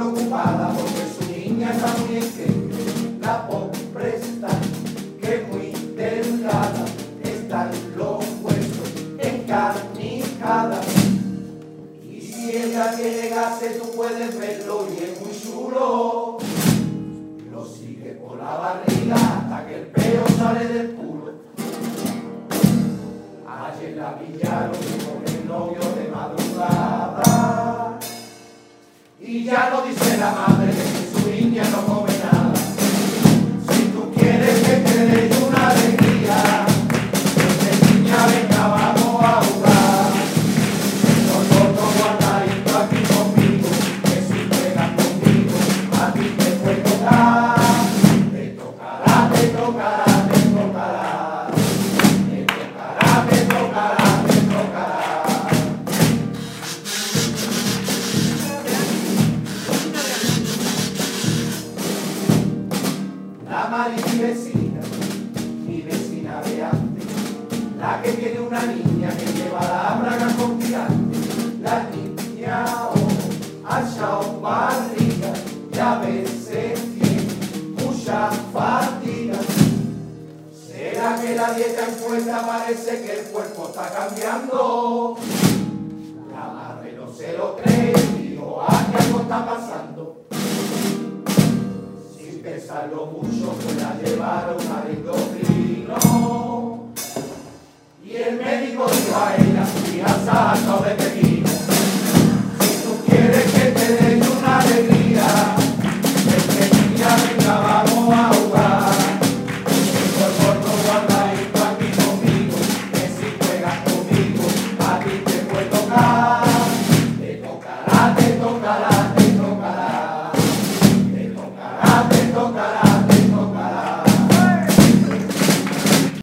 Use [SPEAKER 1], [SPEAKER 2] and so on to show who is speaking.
[SPEAKER 1] preocupada porque su niña está muy enqueque. La pobre está, que muy delgada, están los huesos encarnijadas. Y si ella tiene gases, tú puedes verlo y es muy chulo. Lo sigue por la barriga hasta que el pelo sale del culo. Ayer la pillaron con el novio de madrugada. Y ya no dice la madre que su niña no come nada. Si tú quieres que te dé una alegría, que niña venga, vamos a jugar. Nosotros guardadito aquí conmigo, que si juegas conmigo, a ti te puede tocar. Te tocará, te tocará, te tocará. Te tocará, te tocará, te tocará. La Mari, mi vecina de antes, la que tiene una niña que lleva la braga con tirante. La niña ha echado barriga y a veces tiene mucha fatiga. ¿Será que la dieta impuesta parece que el cuerpo está cambiando? La madre no se lo cree y dijo, ¿qué algo está pasando? Pensarlo mucho, pues la llevaron al endocrino. Y el médico dijo a ella, hija,